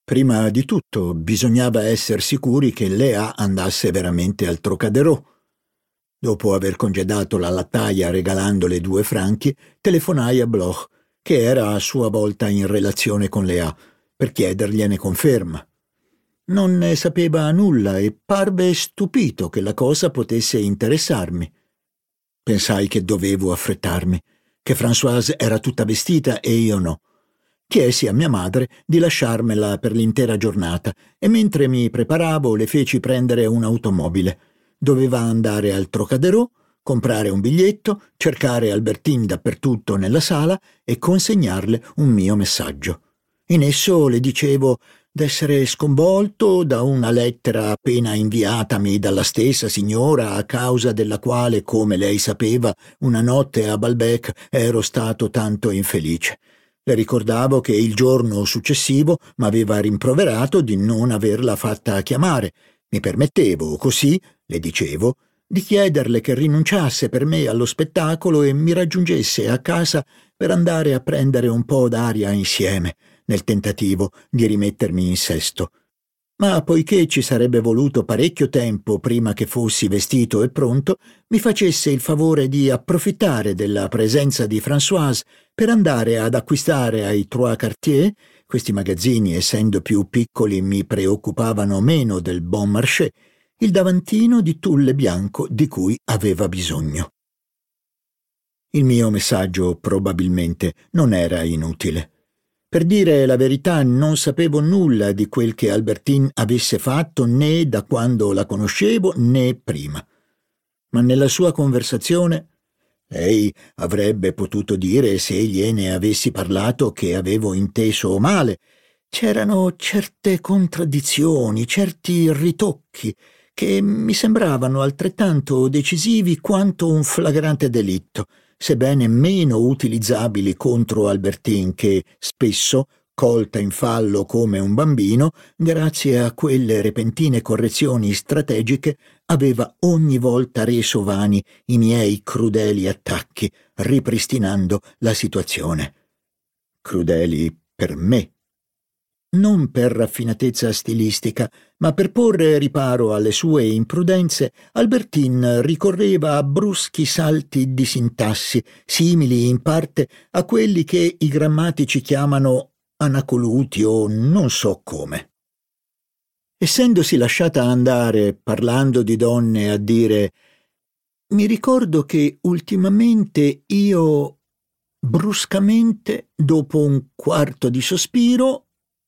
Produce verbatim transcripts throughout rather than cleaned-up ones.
Prima di tutto bisognava essere sicuri che Léa andasse veramente al Trocadero. Dopo aver congedato la lattaia regalandole due franchi, telefonai a Bloch, che era a sua volta in relazione con Léa, per chiedergliene conferma. Non ne sapeva nulla e parve stupito che la cosa potesse interessarmi. Pensai che dovevo affrettarmi, che Françoise era tutta vestita e io no. Chiesi a mia madre di lasciarmela per l'intera giornata e mentre mi preparavo le feci prendere un'automobile. Doveva andare al Trocadero, comprare un biglietto, cercare Albertine dappertutto nella sala e consegnarle un mio messaggio. In esso le dicevo d'essere sconvolto da una lettera appena inviatami dalla stessa signora a causa della quale, come lei sapeva, una notte a Balbec ero stato tanto infelice. Le ricordavo che il giorno successivo m'aveva rimproverato di non averla fatta chiamare. Mi permettevo, così, le dicevo, di chiederle che rinunciasse per me allo spettacolo e mi raggiungesse a casa per andare a prendere un po' d'aria insieme, nel tentativo di rimettermi in sesto. Ma poiché ci sarebbe voluto parecchio tempo prima che fossi vestito e pronto, mi facesse il favore di approfittare della presenza di Françoise per andare ad acquistare ai Trois Quartiers, questi magazzini essendo più piccoli mi preoccupavano meno del Bon Marché, il davantino di tulle bianco di cui aveva bisogno. Il mio messaggio probabilmente non era inutile. Per dire la verità non sapevo nulla di quel che Albertine avesse fatto né da quando la conoscevo né prima. Ma nella sua conversazione lei avrebbe potuto dire, se gliene avessi parlato, che avevo inteso male. C'erano certe contraddizioni, certi ritocchi che mi sembravano altrettanto decisivi quanto un flagrante delitto, sebbene meno utilizzabili contro Albertine che, spesso, colta in fallo come un bambino, grazie a quelle repentine correzioni strategiche, aveva ogni volta reso vani i miei crudeli attacchi, ripristinando la situazione. Crudeli per me. Non per raffinatezza stilistica, ma per porre riparo alle sue imprudenze, Albertine ricorreva a bruschi salti di sintassi, simili in parte a quelli che i grammatici chiamano anacoluti o non so come. Essendosi lasciata andare, parlando di donne, a dire «Mi ricordo che ultimamente io, bruscamente, dopo un quarto di sospiro,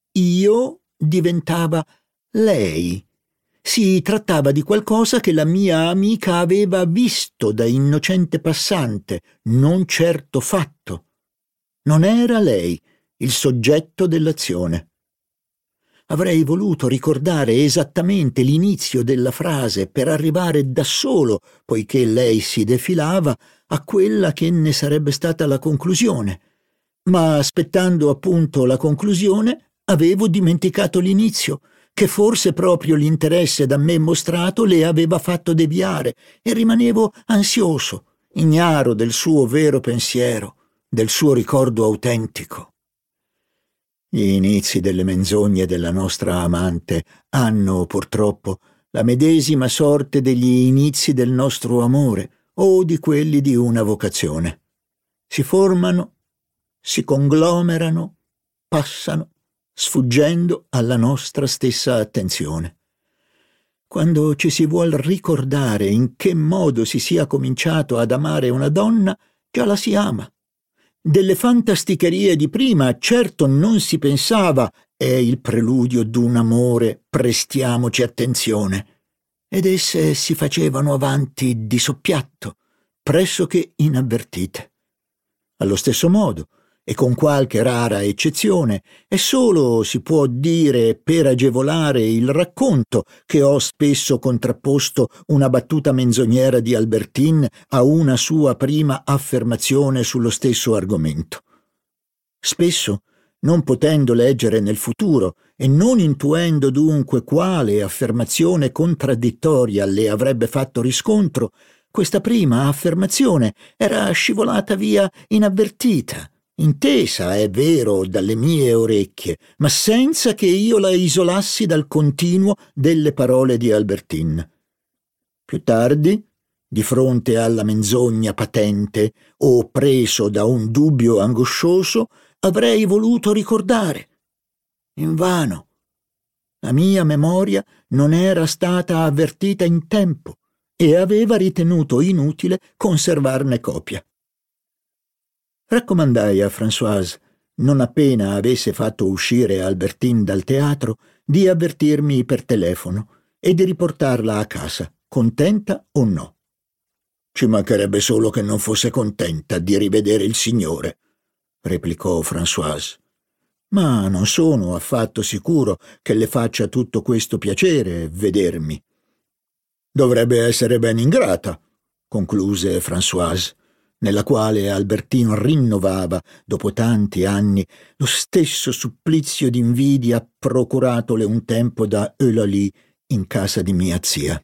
io diventava lei. Si trattava di qualcosa che la mia amica aveva visto da innocente passante, non certo fatto. Non era lei il soggetto dell'azione. Avrei voluto ricordare esattamente l'inizio della frase per arrivare da solo, poiché lei si defilava, a quella che ne sarebbe stata la conclusione. Ma aspettando appunto la conclusione, avevo dimenticato l'inizio, che forse proprio l'interesse da me mostrato le aveva fatto deviare, e rimanevo ansioso, ignaro del suo vero pensiero, del suo ricordo autentico. Gli inizi delle menzogne della nostra amante hanno, purtroppo, la medesima sorte degli inizi del nostro amore o di quelli di una vocazione. Si formano, si conglomerano, passano, sfuggendo alla nostra stessa attenzione. Quando ci si vuol ricordare in che modo si sia cominciato ad amare una donna, già la si ama. Delle fantasticherie di prima certo non si pensava, è il preludio d'un amore, prestiamoci attenzione. Ed esse si facevano avanti di soppiatto, pressoché inavvertite. Allo stesso modo, e con qualche rara eccezione, è solo, si può dire, per agevolare il racconto che ho spesso contrapposto una battuta menzognera di Albertine a una sua prima affermazione sullo stesso argomento. Spesso, non potendo leggere nel futuro e non intuendo dunque quale affermazione contraddittoria le avrebbe fatto riscontro, questa prima affermazione era scivolata via inavvertita, intesa, è vero, dalle mie orecchie, ma senza che io la isolassi dal continuo delle parole di Albertine. Più tardi, di fronte alla menzogna patente o preso da un dubbio angoscioso, avrei voluto ricordare. Invano. La mia memoria non era stata avvertita in tempo e aveva ritenuto inutile conservarne copia. Raccomandai a Françoise, non appena avesse fatto uscire Albertine dal teatro, di avvertirmi per telefono e di riportarla a casa, contenta o no. Ci mancherebbe solo che non fosse contenta di rivedere il signore, replicò Françoise. Ma non sono affatto sicuro che le faccia tutto questo piacere vedermi. Dovrebbe essere ben ingrata, concluse Françoise, nella quale Albertine rinnovava, dopo tanti anni, lo stesso supplizio d'invidia procuratole un tempo da Eulalie in casa di mia zia.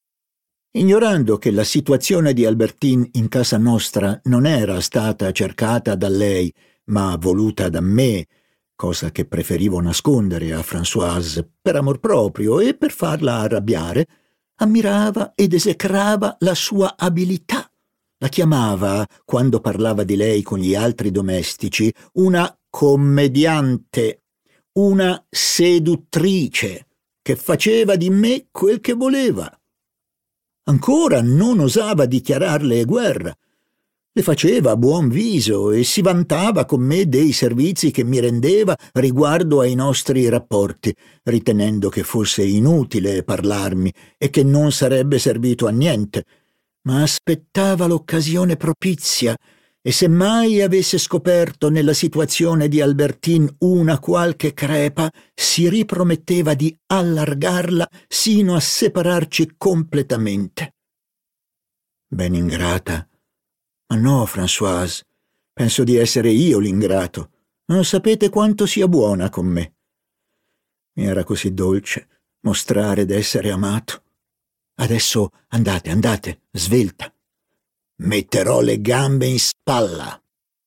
Ignorando che la situazione di Albertine in casa nostra non era stata cercata da lei, ma voluta da me, cosa che preferivo nascondere a Françoise per amor proprio e per farla arrabbiare, ammirava ed esecrava la sua abilità. La chiamava, quando parlava di lei con gli altri domestici, una commediante, una seduttrice, che faceva di me quel che voleva. Ancora non osava dichiararle guerra. Le faceva a buon viso e si vantava con me dei servizi che mi rendeva riguardo ai nostri rapporti, ritenendo che fosse inutile parlarmi e che non sarebbe servito a niente, ma aspettava l'occasione propizia e se mai avesse scoperto nella situazione di Albertine una qualche crepa, si riprometteva di allargarla sino a separarci completamente. Ben ingrata. Ma no, Françoise, penso di essere io l'ingrato. Non sapete quanto sia buona con me. Mi era così dolce mostrare d'essere amato. Adesso andate, andate, svelta. Metterò le gambe in spalla.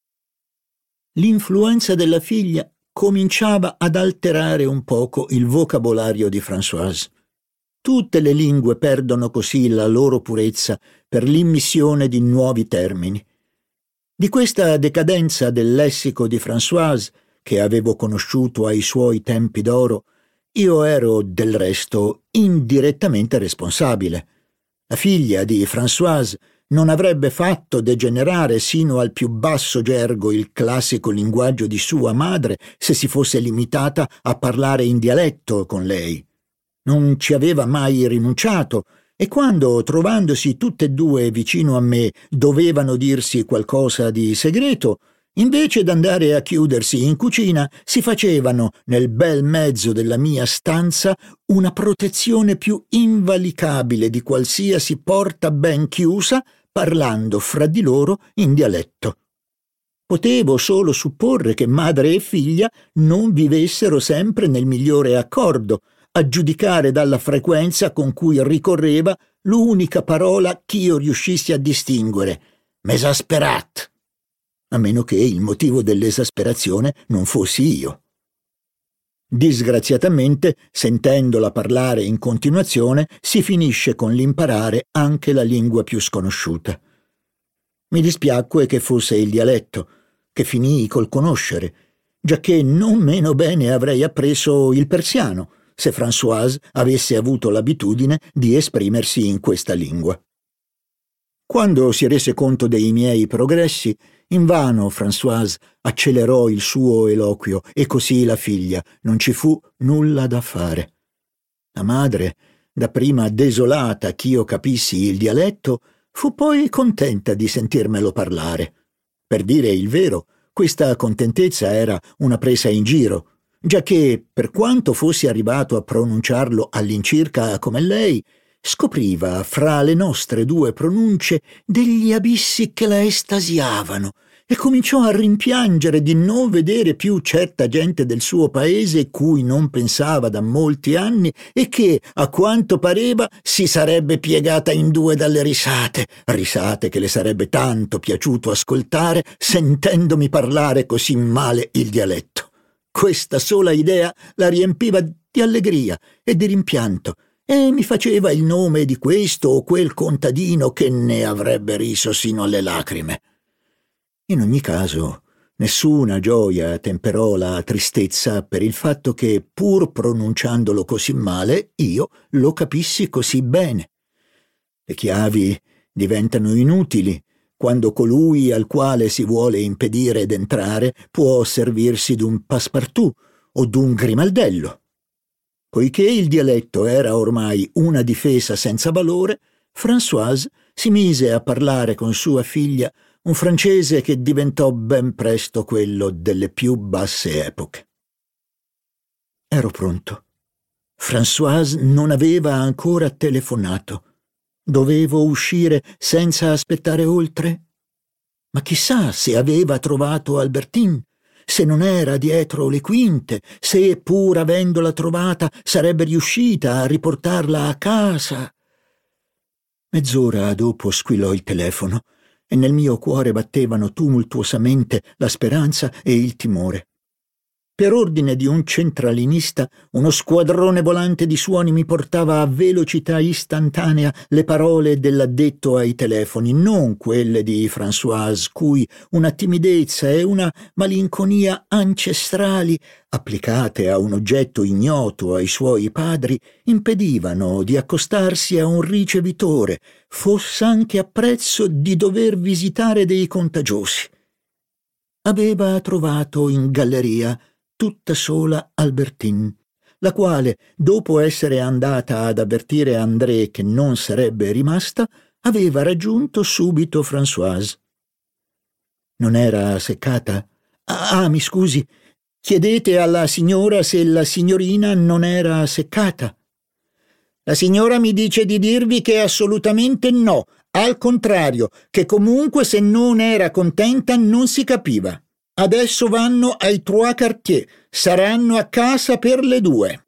L'influenza della figlia cominciava ad alterare un poco il vocabolario di Françoise. Tutte le lingue perdono così la loro purezza per l'immissione di nuovi termini. Di questa decadenza del lessico di Françoise, che avevo conosciuto ai suoi tempi d'oro, io ero del resto indirettamente responsabile. La figlia di Françoise non avrebbe fatto degenerare sino al più basso gergo il classico linguaggio di sua madre se si fosse limitata a parlare in dialetto con lei. Non ci aveva mai rinunciato e quando, trovandosi tutte e due vicino a me, dovevano dirsi qualcosa di segreto, invece d'andare a chiudersi in cucina, si facevano, nel bel mezzo della mia stanza, una protezione più invalicabile di qualsiasi porta ben chiusa, parlando fra di loro in dialetto. Potevo solo supporre che madre e figlia non vivessero sempre nel migliore accordo, a giudicare dalla frequenza con cui ricorreva l'unica parola ch'io riuscissi a distinguere, «mesasperat», a meno che il motivo dell'esasperazione non fossi io. Disgraziatamente, sentendola parlare in continuazione, si finisce con l'imparare anche la lingua più sconosciuta. Mi dispiacque che fosse il dialetto, che finii col conoscere, giacché non meno bene avrei appreso il persiano, se Françoise avesse avuto l'abitudine di esprimersi in questa lingua. Quando si rese conto dei miei progressi, invano Françoise accelerò il suo eloquio e così la figlia non ci fu nulla da fare. La madre, dapprima desolata ch'io capissi il dialetto, fu poi contenta di sentirmelo parlare. Per dire il vero, questa contentezza era una presa in giro, giacché, per quanto fossi arrivato a pronunciarlo all'incirca come lei, scopriva fra le nostre due pronunce degli abissi che la estasiavano e cominciò a rimpiangere di non vedere più certa gente del suo paese cui non pensava da molti anni e che, a quanto pareva, si sarebbe piegata in due dalle risate, risate che le sarebbe tanto piaciuto ascoltare sentendomi parlare così male il dialetto. Questa sola idea la riempiva di allegria e di rimpianto e mi faceva il nome di questo o quel contadino che ne avrebbe riso sino alle lacrime. In ogni caso, nessuna gioia temperò la tristezza per il fatto che, pur pronunciandolo così male, io lo capissi così bene. Le chiavi diventano inutili quando colui al quale si vuole impedire d'entrare può servirsi d'un passepartout o d'un grimaldello. Poiché il dialetto era ormai una difesa senza valore, Françoise si mise a parlare con sua figlia un francese che diventò ben presto quello delle più basse epoche. Ero pronto. Françoise non aveva ancora telefonato. Dovevo uscire senza aspettare oltre? Ma chissà se aveva trovato Albertine, se non era dietro le quinte, se, pur avendola trovata, sarebbe riuscita a riportarla a casa. Mezz'ora dopo squillò il telefono e nel mio cuore battevano tumultuosamente la speranza e il timore. Per ordine di un centralinista, uno squadrone volante di suoni mi portava a velocità istantanea le parole dell'addetto ai telefoni, non quelle di Françoise, cui una timidezza e una malinconia ancestrali, applicate a un oggetto ignoto ai suoi padri, impedivano di accostarsi a un ricevitore, fosse anche a prezzo di dover visitare dei contagiosi. Aveva trovato in galleria tutta sola Albertine, la quale, dopo essere andata ad avvertire André che non sarebbe rimasta, aveva raggiunto subito Françoise. Non era seccata? Ah, mi scusi, chiedete alla signora se la signorina non era seccata. La signora mi dice di dirvi che assolutamente no, al contrario, che comunque se non era contenta non si capiva. Adesso vanno ai Trois Quartiers, saranno a casa per le due.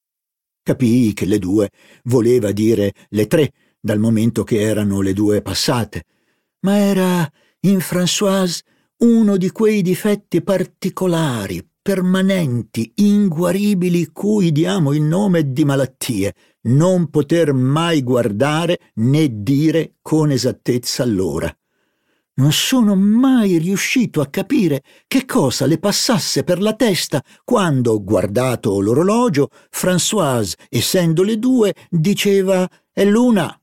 Capii che le due voleva dire le tre, dal momento che erano le due passate, ma era in Françoise uno di quei difetti particolari, permanenti, inguaribili, cui diamo il nome di malattie, non poter mai guardare né dire con esattezza l'ora. Non sono mai riuscito a capire che cosa le passasse per la testa quando, guardato l'orologio, Françoise, essendo le due, diceva «è l'una»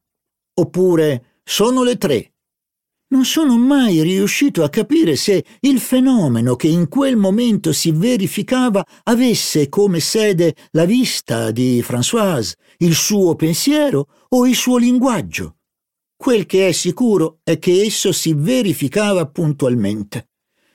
oppure «sono le tre». Non sono mai riuscito a capire se il fenomeno che in quel momento si verificava avesse come sede la vista di Françoise, il suo pensiero o il suo linguaggio. Quel che è sicuro è che esso si verificava puntualmente.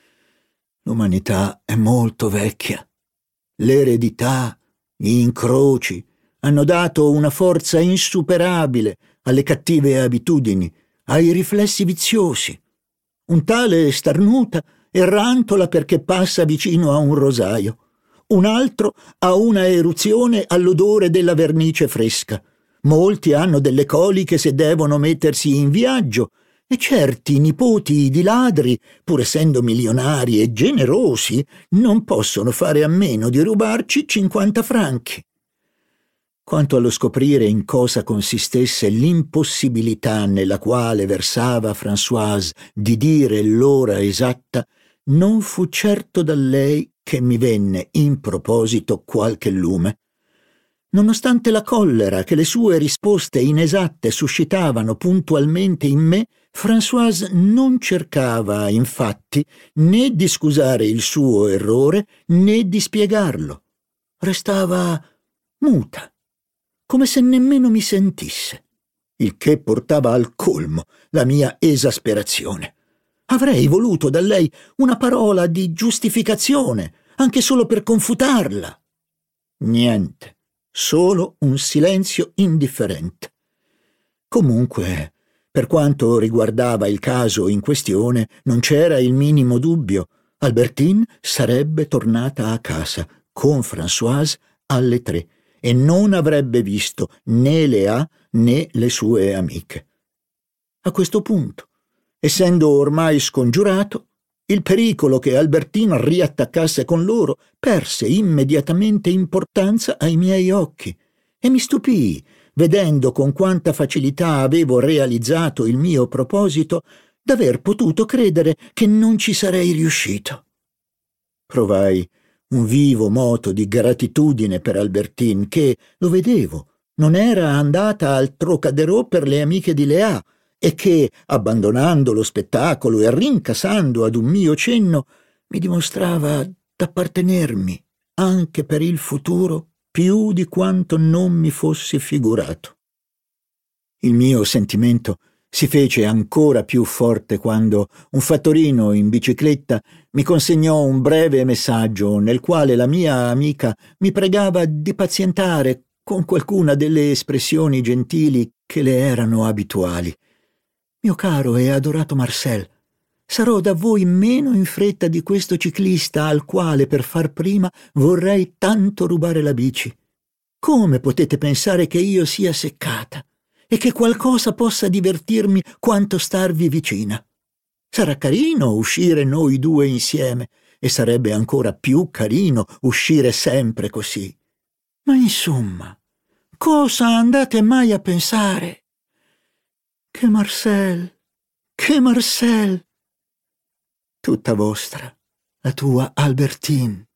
L'umanità è molto vecchia. L'eredità, gli incroci, hanno dato una forza insuperabile alle cattive abitudini, ai riflessi viziosi. Un tale starnuta e rantola perché passa vicino a un rosaio. Un altro ha una eruzione all'odore della vernice fresca. Molti hanno delle coliche se devono mettersi in viaggio e certi nipoti di ladri, pur essendo milionari e generosi, non possono fare a meno di rubarci cinquanta franchi. Quanto allo scoprire in cosa consistesse l'impossibilità nella quale versava Françoise di dire l'ora esatta, non fu certo da lei che mi venne in proposito qualche lume. Nonostante la collera che le sue risposte inesatte suscitavano puntualmente in me, Françoise non cercava, infatti, né di scusare il suo errore né di spiegarlo. Restava muta, come se nemmeno mi sentisse, il che portava al colmo la mia esasperazione. Avrei voluto da lei una parola di giustificazione, anche solo per confutarla. Niente. Solo un silenzio indifferente. Comunque, Per quanto riguardava il caso in questione, non c'era il minimo dubbio. Albertine sarebbe tornata a casa con Françoise alle tre e non avrebbe visto né Léa né le sue amiche. A questo punto, essendo ormai scongiurato, il pericolo che Albertine riattaccasse con loro perse immediatamente importanza ai miei occhi e mi stupii, vedendo con quanta facilità avevo realizzato il mio proposito, d'aver potuto credere che non ci sarei riuscito. Provai un vivo moto di gratitudine per Albertine che, lo vedevo, non era andata al Trocadero per le amiche di Léa e che, abbandonando lo spettacolo e rincassando ad un mio cenno, mi dimostrava d'appartenermi anche per il futuro più di quanto non mi fossi figurato. Il mio sentimento si fece ancora più forte quando un fattorino in bicicletta mi consegnò un breve messaggio nel quale la mia amica mi pregava di pazientare con qualcuna delle espressioni gentili che le erano abituali. Mio caro e adorato Marcel, sarò da voi meno in fretta di questo ciclista al quale per far prima vorrei tanto rubare la bici. Come potete pensare che io sia seccata e che qualcosa possa divertirmi quanto starvi vicina? Sarà carino uscire noi due insieme e sarebbe ancora più carino uscire sempre così. Ma insomma, cosa andate mai a pensare? Che Marcel, che Marcel! Tutta vostra, la tua Albertine.